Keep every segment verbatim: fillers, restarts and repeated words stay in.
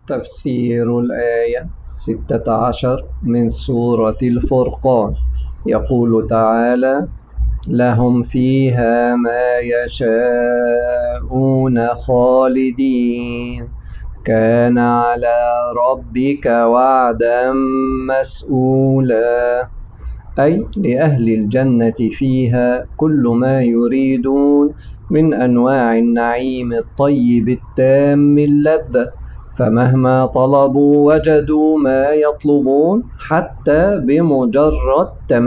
تفسير الآية ستة عشر من سورة الفرقان. يقول تعالى: لهم فيها ما يشاءون خالدين كان على ربك وعدا مسئولا، أي لأهل الجنة فيها كل ما يريدون من أنواع النعيم الطيب التام اللذة، فمهما طلبوا وجدوا ما يطلبون حتى بمجرد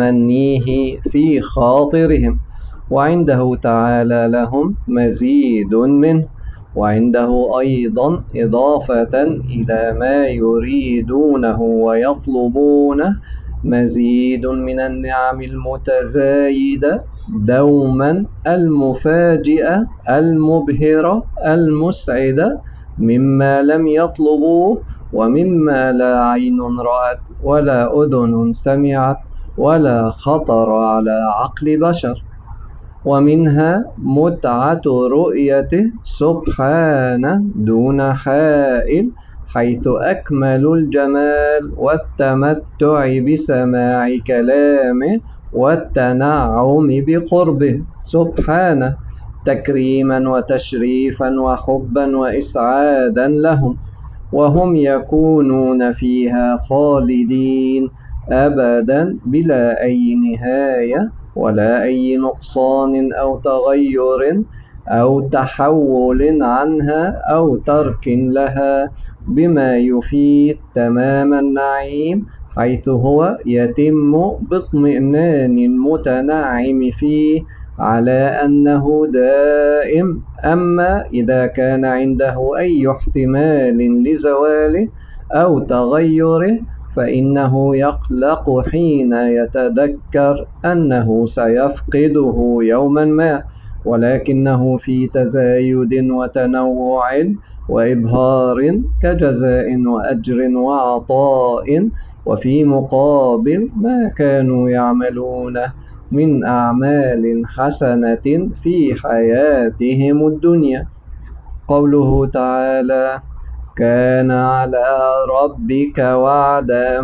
تمنيه في خاطرهم. وعنده تعالى لهم مزيد منه، وعنده أيضا إضافة إلى ما يريدونه ويطلبونه مزيد من النعم المتزايدة دوما المفاجئة المبهرة المسعدة، مما لم يطلبوه ومما لا عين رأت ولا أذن سمعت ولا خطر على عقل بشر. ومنها متعة رؤيته سبحانه دون حائل، حيث أكمل الجمال والتمتع بسماع كلامه والتنعم بقربه سبحانه، تكريما وتشريفا وحبا وإسعادا لهم، وهم يكونون فيها خالدين أبدا بلا أي نهاية ولا أي نقصان أو تغير أو تحول عنها أو ترك لها، بما يفيد تمام النعيم، حيث هو يتم باطمئنان المتنعم فيه على أنه دائم. أما إذا كان عنده أي احتمال لزواله أو تغيره فإنه يقلق حين يتذكر أنه سيفقده يوما ما، ولكنه في تزايد وتنوع وإبهار كجزاء وأجر وعطاء، وفي مقابل ما كانوا يعملونه من أعمال حسنة في حياتهم الدنيا. قوله تعالى: كان على ربك وعدا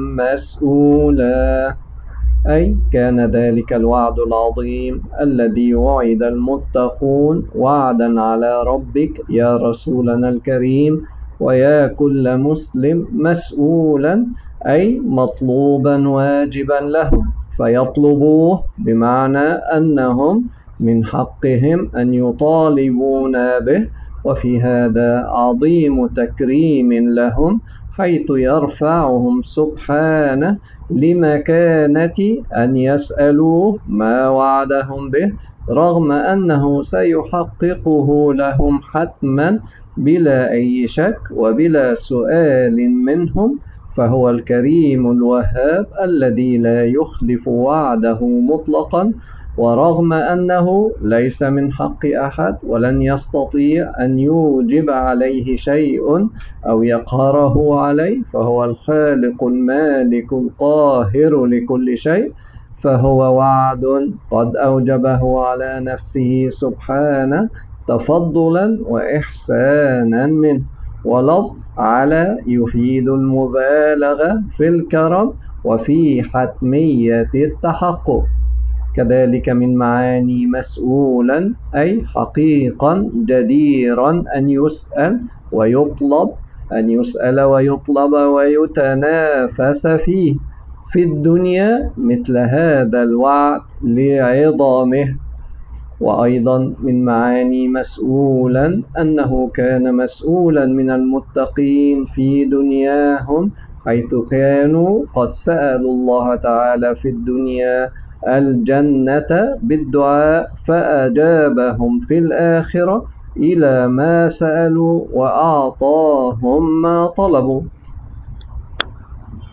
مسئولا، أي كان ذلك الوعد العظيم الذي وعد المتقون وعدا على ربك يا رسولنا الكريم ويا كل مسلم مسؤولا، أي مطلوبا واجبا لهم، فيطلبوه بمعنى أنهم من حقهم أن يطالبون به. وفي هذا عظيم تكريم لهم، حيث يرفعهم سبحانه لمكانة أن يسألوا ما وعدهم به، رغم أنه سيحققه لهم حتما بلا أي شك وبلا سؤال منهم، فهو الكريم الوهاب الذي لا يخلف وعده مطلقا، ورغم أنه ليس من حق أحد ولن يستطيع أن يوجب عليه شيء أو يقهره عليه، فهو الخالق المالك القاهر لكل شيء، فهو وعد قد أوجبه على نفسه سبحانه تفضلا وإحسانا منه. ولفظ على يفيد المبالغة في الكرم وفي حتمية التحقق. كذلك من معاني مسؤولا أي حقيقا جديرا أن يسأل ويطلب، أن يسأل ويطلب ويتنافس فيه في الدنيا مثل هذا الوعد لعظمه. وأيضا من معاني مسؤولا أنه كان مسؤولا من المتقين في دنياهم، حيث كانوا قد سألوا الله تعالى في الدنيا الجنة بالدعاء فأجابهم في الآخرة إلى ما سألوا وأعطاهم ما طلبوا.